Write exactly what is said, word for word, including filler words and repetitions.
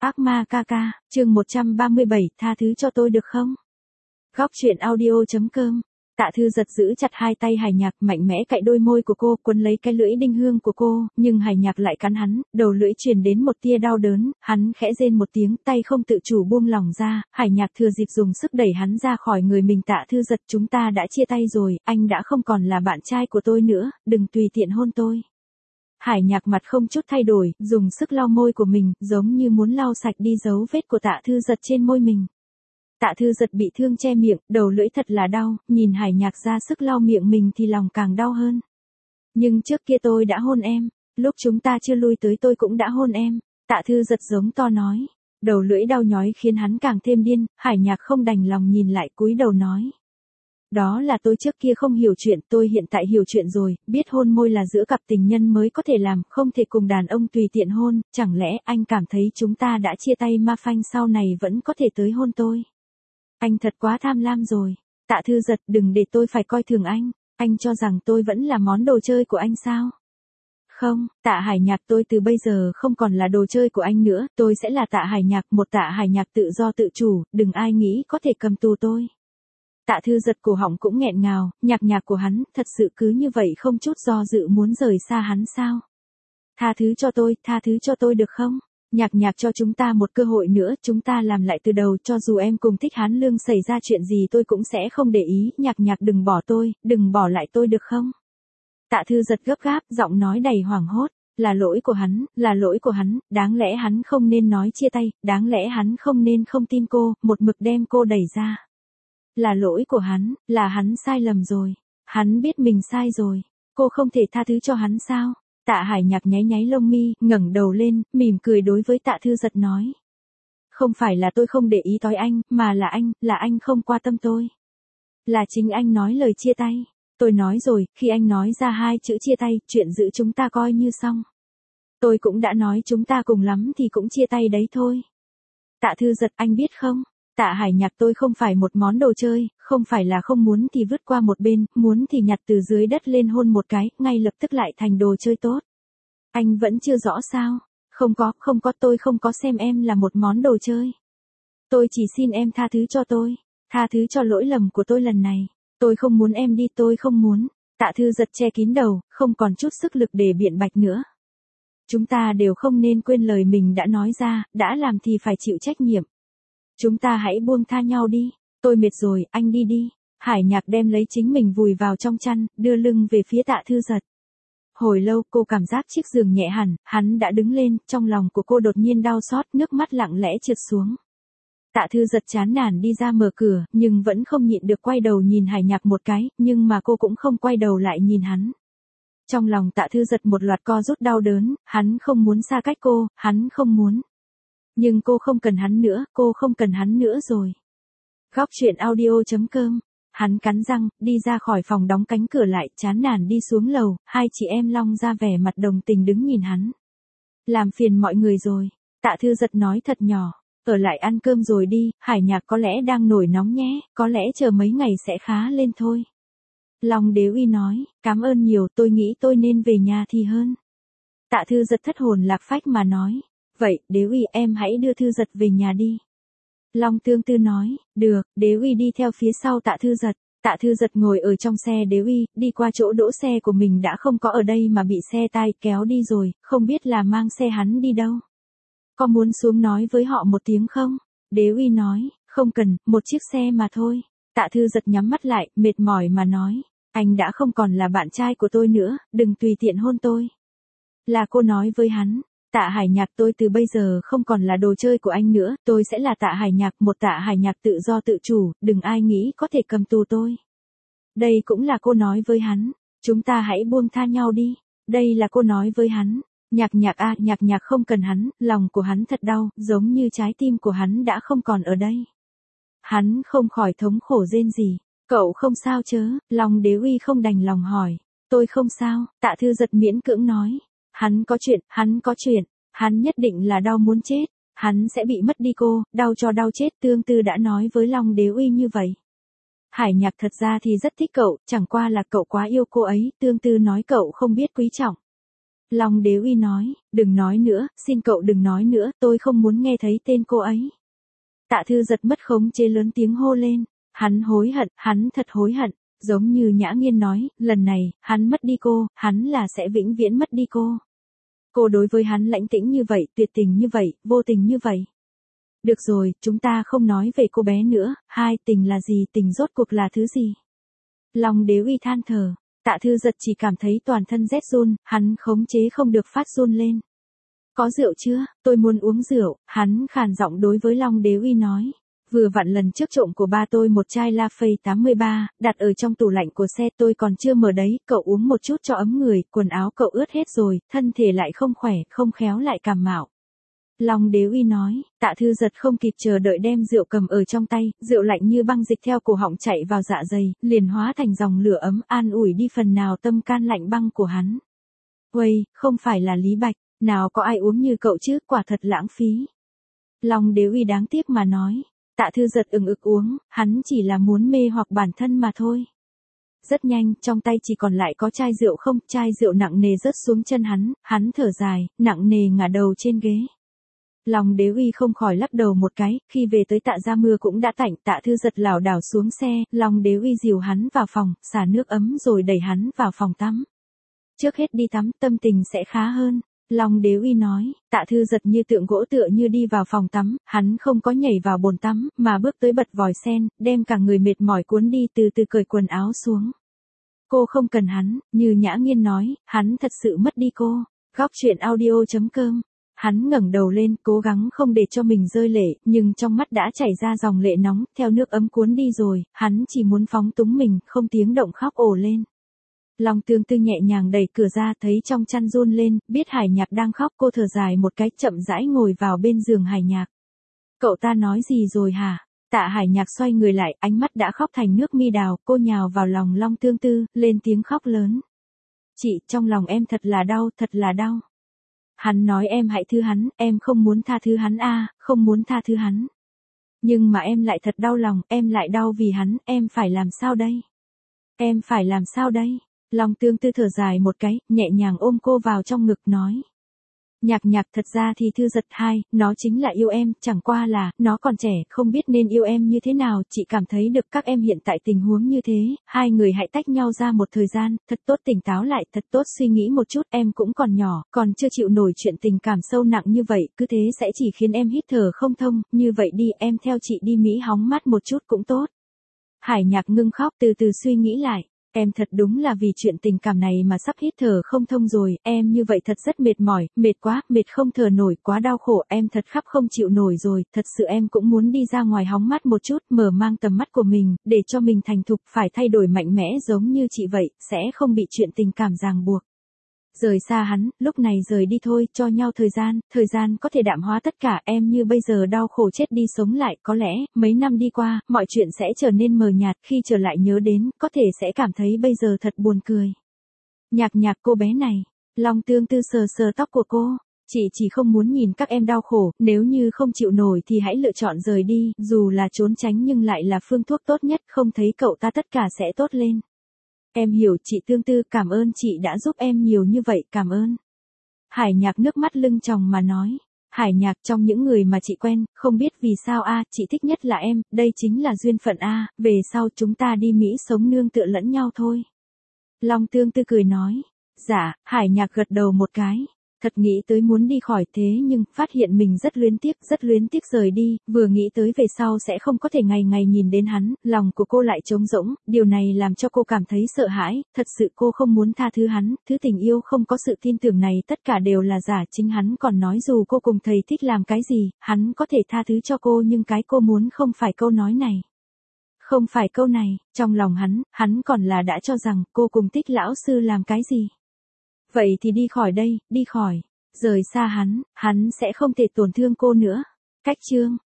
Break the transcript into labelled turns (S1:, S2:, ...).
S1: Ác ma ca ca, chương một trăm ba mươi bảy, tha thứ cho tôi được không? Góc truyện audio.com. Tạ Thư Giật giữ chặt hai tay Hải Nhạc, mạnh mẽ cạy đôi môi của cô, quấn lấy cái lưỡi đinh hương của cô, nhưng Hải Nhạc lại cắn hắn, đầu lưỡi truyền đến một tia đau đớn, hắn khẽ rên một tiếng, tay không tự chủ buông lỏng ra, Hải Nhạc thừa dịp dùng sức đẩy hắn ra khỏi người mình. Tạ Thư Giật, chúng ta đã chia tay rồi, anh đã không còn là bạn trai của tôi nữa, đừng tùy tiện hôn tôi. Hải Nhạc mặt không chút thay đổi, dùng sức lau môi của mình, giống như muốn lau sạch đi dấu vết của Tạ Thư Giật trên môi mình. Tạ Thư Giật bị thương che miệng, đầu lưỡi thật là đau, nhìn Hải Nhạc ra sức lau miệng mình thì lòng càng đau hơn. Nhưng trước kia tôi đã hôn em, lúc chúng ta chưa lui tới tôi cũng đã hôn em, Tạ Thư Giật giống to nói. Đầu lưỡi đau nhói khiến hắn càng thêm điên, Hải Nhạc không đành lòng nhìn lại, cúi đầu nói. Đó là tôi trước kia không hiểu chuyện, tôi hiện tại hiểu chuyện rồi, biết hôn môi là giữa cặp tình nhân mới có thể làm, không thể cùng đàn ông tùy tiện hôn, chẳng lẽ anh cảm thấy chúng ta đã chia tay ma phanh sau này vẫn có thể tới hôn tôi? Anh thật quá tham lam rồi. Tạ Thư Giật, đừng để tôi phải coi thường anh, anh cho rằng tôi vẫn là món đồ chơi của anh sao? Không, Tạ Hải Nhạc, tôi từ bây giờ không còn là đồ chơi của anh nữa, tôi sẽ là Tạ Hải Nhạc, một Tạ Hải Nhạc tự do tự chủ, đừng ai nghĩ có thể cầm tù tôi. Tạ Thư Giật cổ họng cũng nghẹn ngào, nhạc nhạc của hắn, thật sự cứ như vậy không chút do dự muốn rời xa hắn sao? Tha thứ cho tôi, tha thứ cho tôi được không? Nhạc nhạc, cho chúng ta một cơ hội nữa, chúng ta làm lại từ đầu, cho dù em cùng Thích Hán Lương xảy ra chuyện gì tôi cũng sẽ không để ý, nhạc nhạc đừng bỏ tôi, đừng bỏ lại tôi được không? Tạ Thư Giật gấp gáp, giọng nói đầy hoảng hốt, là lỗi của hắn, là lỗi của hắn, đáng lẽ hắn không nên nói chia tay, đáng lẽ hắn không nên không tin cô, một mực đem cô đẩy ra. Là lỗi của hắn, là hắn sai lầm rồi, hắn biết mình sai rồi, cô không thể tha thứ cho hắn sao? Tạ Hải Nhạc nháy nháy lông mi, ngẩng đầu lên, mỉm cười đối với Tạ Thư Giật nói. Không phải là tôi không để ý tới anh, mà là anh, là anh không quan tâm tôi. Là chính anh nói lời chia tay. Tôi nói rồi, khi anh nói ra hai chữ chia tay, chuyện giữ chúng ta coi như xong. Tôi cũng đã nói chúng ta cùng lắm thì cũng chia tay đấy thôi. Tạ Thư Giật, anh biết không? Tạ Hải Nhạc, tôi không phải một món đồ chơi, không phải là không muốn thì vứt qua một bên, muốn thì nhặt từ dưới đất lên hôn một cái, ngay lập tức lại thành đồ chơi tốt. Anh vẫn chưa rõ sao? Không có, không có, tôi không có xem em là một món đồ chơi. Tôi chỉ xin em tha thứ cho tôi, tha thứ cho lỗi lầm của tôi lần này. Tôi không muốn em đi, tôi không muốn. Tạ Thư Giật che kín đầu, không còn chút sức lực để biện bạch nữa. Chúng ta đều không nên quên lời mình đã nói ra, đã làm thì phải chịu trách nhiệm. Chúng ta hãy buông tha nhau đi, tôi mệt rồi, anh đi đi. Hải Nhạc đem lấy chính mình vùi vào trong chăn, đưa lưng về phía Tạ Thư Giật. Hồi lâu cô cảm giác chiếc giường nhẹ hẳn, hắn đã đứng lên, trong lòng của cô đột nhiên đau xót, nước mắt lặng lẽ trượt xuống. Tạ Thư Giật chán nản đi ra mở cửa, nhưng vẫn không nhịn được quay đầu nhìn Hải Nhạc một cái, nhưng mà cô cũng không quay đầu lại nhìn hắn. Trong lòng Tạ Thư Giật một loạt co rút đau đớn, hắn không muốn xa cách cô, hắn không muốn. Nhưng cô không cần hắn nữa, cô không cần hắn nữa rồi. Góc truyện audio.com. Hắn cắn răng, đi ra khỏi phòng, đóng cánh cửa lại, chán nản đi xuống lầu, hai chị em Long ra vẻ mặt đồng tình đứng nhìn hắn. Làm phiền mọi người rồi, Tạ Thư Giật nói thật nhỏ, ở lại ăn cơm rồi đi, Hải Nhạc có lẽ đang nổi nóng nhé, có lẽ chờ mấy ngày sẽ khá lên thôi. Long Đế Uy nói, cảm ơn nhiều, tôi nghĩ tôi nên về nhà thì hơn. Tạ Thư Giật thất hồn lạc phách mà nói. Vậy, Đế Uy, em hãy đưa Thư Giật về nhà đi. Long Tương Tư nói, được, Đế Uy đi theo phía sau Tạ Thư Giật. Tạ Thư Giật ngồi ở trong xe Đế Uy, đi qua chỗ đỗ xe của mình đã không có ở đây mà bị xe tai kéo đi rồi, không biết là mang xe hắn đi đâu. Có muốn xuống nói với họ một tiếng không? Đế Uy nói, không cần, một chiếc xe mà thôi. Tạ Thư Giật nhắm mắt lại, mệt mỏi mà nói, anh đã không còn là bạn trai của tôi nữa, đừng tùy tiện hôn tôi. Là cô nói với hắn. Tạ Hải Nhạc, tôi từ bây giờ không còn là đồ chơi của anh nữa, tôi sẽ là Tạ Hải Nhạc, một Tạ Hải Nhạc tự do tự chủ, đừng ai nghĩ có thể cầm tù tôi. Đây cũng là cô nói với hắn, chúng ta hãy buông tha nhau đi, đây là cô nói với hắn. Nhạc nhạc a, à, nhạc nhạc không cần hắn, lòng của hắn thật đau, giống như trái tim của hắn đã không còn ở đây. Hắn không khỏi thống khổ rên rỉ, cậu không sao chớ? Long Đế Uy không đành lòng hỏi, tôi không sao, Tạ Thư Giật miễn cưỡng nói. Hắn có chuyện, hắn có chuyện, hắn nhất định là đau muốn chết, hắn sẽ bị mất đi cô, đau cho đau chết, Tương Tư đã nói với Long Đế Uy như vậy. Hải Nhạc thật ra thì rất thích cậu, chẳng qua là cậu quá yêu cô ấy, Tương Tư nói cậu không biết quý trọng. Long Đế Uy nói, đừng nói nữa, xin cậu đừng nói nữa, tôi không muốn nghe thấy tên cô ấy. Tạ Thư Giật mất khống chế lớn tiếng hô lên, hắn hối hận, hắn thật hối hận, giống như Nhã Nghiên nói, lần này, hắn mất đi cô, hắn là sẽ vĩnh viễn mất đi cô. Cô đối với hắn lãnh tĩnh như vậy, tuyệt tình như vậy, vô tình như vậy. Được rồi, chúng ta không nói về cô bé nữa, hai, tình là gì, tình rốt cuộc là thứ gì? Long Đế Uy than thở, Tạ Thư Giật chỉ cảm thấy toàn thân rét run, hắn khống chế không được phát run lên. Có rượu chưa, tôi muốn uống rượu, hắn khàn giọng đối với Long Đế Uy nói. Vừa vặn lần trước trộm của ba tôi một chai La Phây tám mươi ba, đặt ở trong tủ lạnh của xe tôi còn chưa mở đấy, cậu uống một chút cho ấm người, quần áo cậu ướt hết rồi, thân thể lại không khỏe, không khéo lại cảm mạo. Long Đế Uy nói, Tạ Thư Giật không kịp chờ đợi đem rượu cầm ở trong tay, rượu lạnh như băng dịch theo cổ họng chạy vào dạ dày, liền hóa thành dòng lửa ấm an ủi đi phần nào tâm can lạnh băng của hắn. Uầy, không phải là Lý Bạch, nào có ai uống như cậu chứ, quả thật lãng phí. Long Đế Uy đáng tiếc mà nói, Tạ Thư Giật ừng ực uống, hắn chỉ là muốn mê hoặc bản thân mà thôi. Rất nhanh, trong tay chỉ còn lại có chai rượu không, chai rượu nặng nề rớt xuống chân hắn, hắn thở dài, nặng nề ngả đầu trên ghế. Long Đế Uy không khỏi lắc đầu một cái, khi về tới Tạ gia mưa cũng đã tạnh, Tạ Thư Giật lảo đảo xuống xe, Long Đế Uy dìu hắn vào phòng, xả nước ấm rồi đẩy hắn vào phòng tắm. Trước hết đi tắm, tâm tình sẽ khá hơn. Long Đế Uy nói, Tạ Thư Giật như tượng gỗ tựa như đi vào phòng tắm, hắn không có nhảy vào bồn tắm, mà bước tới bật vòi sen, đem cả người mệt mỏi cuốn đi từ từ cởi quần áo xuống. Cô không cần hắn, như Nhã Nghiên nói, hắn thật sự mất đi cô. Góc truyện audio chấm com. Hắn ngẩng đầu lên, cố gắng không để cho mình rơi lệ, nhưng trong mắt đã chảy ra dòng lệ nóng, theo nước ấm cuốn đi rồi, hắn chỉ muốn phóng túng mình, không tiếng động khóc ồ lên. Long Tương Tư nhẹ nhàng đẩy cửa ra, thấy trong chăn run lên, biết Hải Nhạc đang khóc, cô thở dài một cái, chậm rãi ngồi vào bên giường Hải Nhạc. Cậu ta nói gì rồi hả? Tạ Hải Nhạc xoay người lại, ánh mắt đã khóc thành nước mi đào, cô nhào vào lòng Long Tương Tư, lên tiếng khóc lớn. Chị, trong lòng em thật là đau, thật là đau. Hắn nói em hãy thứ hắn, em không muốn tha thứ hắn a, không muốn tha thứ hắn. Nhưng mà em lại thật đau lòng, em lại đau vì hắn, em phải làm sao đây? Em phải làm sao đây? Long Tương Tư thở dài một cái, nhẹ nhàng ôm cô vào trong ngực nói. Nhạc Nhạc, thật ra thì Thư Giật hai, nó chính là yêu em, chẳng qua là, nó còn trẻ, không biết nên yêu em như thế nào, chị cảm thấy được các em hiện tại tình huống như thế, hai người hãy tách nhau ra một thời gian, thật tốt tỉnh táo lại, thật tốt suy nghĩ một chút, em cũng còn nhỏ, còn chưa chịu nổi chuyện tình cảm sâu nặng như vậy, cứ thế sẽ chỉ khiến em hít thở không thông, như vậy đi, em theo chị đi Mỹ hóng mát một chút cũng tốt. Hải Nhạc ngưng khóc, từ từ suy nghĩ lại. Em thật đúng là vì chuyện tình cảm này mà sắp hít thở không thông rồi, em như vậy thật rất mệt mỏi, mệt quá, mệt không thở nổi, quá đau khổ, em thật khắp không chịu nổi rồi, thật sự em cũng muốn đi ra ngoài hóng mát một chút, mở mang tầm mắt của mình, để cho mình thành thục, phải thay đổi mạnh mẽ giống như chị vậy, sẽ không bị chuyện tình cảm ràng buộc. Rời xa hắn, lúc này rời đi thôi, cho nhau thời gian, thời gian có thể đạm hóa tất cả, em như bây giờ đau khổ chết đi sống lại, có lẽ, mấy năm đi qua, mọi chuyện sẽ trở nên mờ nhạt, khi trở lại nhớ đến, có thể sẽ cảm thấy bây giờ thật buồn cười. Nhạc Nhạc, cô bé này, Long Tương Tư sờ sờ tóc của cô, chị chỉ không muốn nhìn các em đau khổ, nếu như không chịu nổi thì hãy lựa chọn rời đi, dù là trốn tránh nhưng lại là phương thuốc tốt nhất, không thấy cậu ta tất cả sẽ tốt lên. Em hiểu chị Tương Tư, cảm ơn chị đã giúp em nhiều như vậy, cảm ơn. Hải Nhạc nước mắt lưng tròng mà nói. Hải Nhạc, trong những người mà chị quen, không biết vì sao a, chị thích nhất là em, đây chính là duyên phận a, về sau chúng ta đi Mỹ sống nương tựa lẫn nhau thôi. Long Tương Tư cười nói. Dạ, Hải Nhạc gật đầu một cái. Thật nghĩ tới muốn đi khỏi thế nhưng, phát hiện mình rất luyến tiếc, rất luyến tiếc rời đi, vừa nghĩ tới về sau sẽ không có thể ngày ngày nhìn đến hắn, lòng của cô lại trống rỗng, điều này làm cho cô cảm thấy sợ hãi, thật sự cô không muốn tha thứ hắn, thứ tình yêu không có sự tin tưởng này tất cả đều là giả, chính hắn còn nói dù cô cùng thầy thích làm cái gì, hắn có thể tha thứ cho cô nhưng cái cô muốn không phải câu nói này. Không phải câu này, trong lòng hắn, hắn còn là đã cho rằng cô cùng Tích lão sư làm cái gì. Vậy thì đi khỏi đây, đi khỏi. Rời xa hắn, hắn sẽ không thể tổn thương cô nữa. Cách chương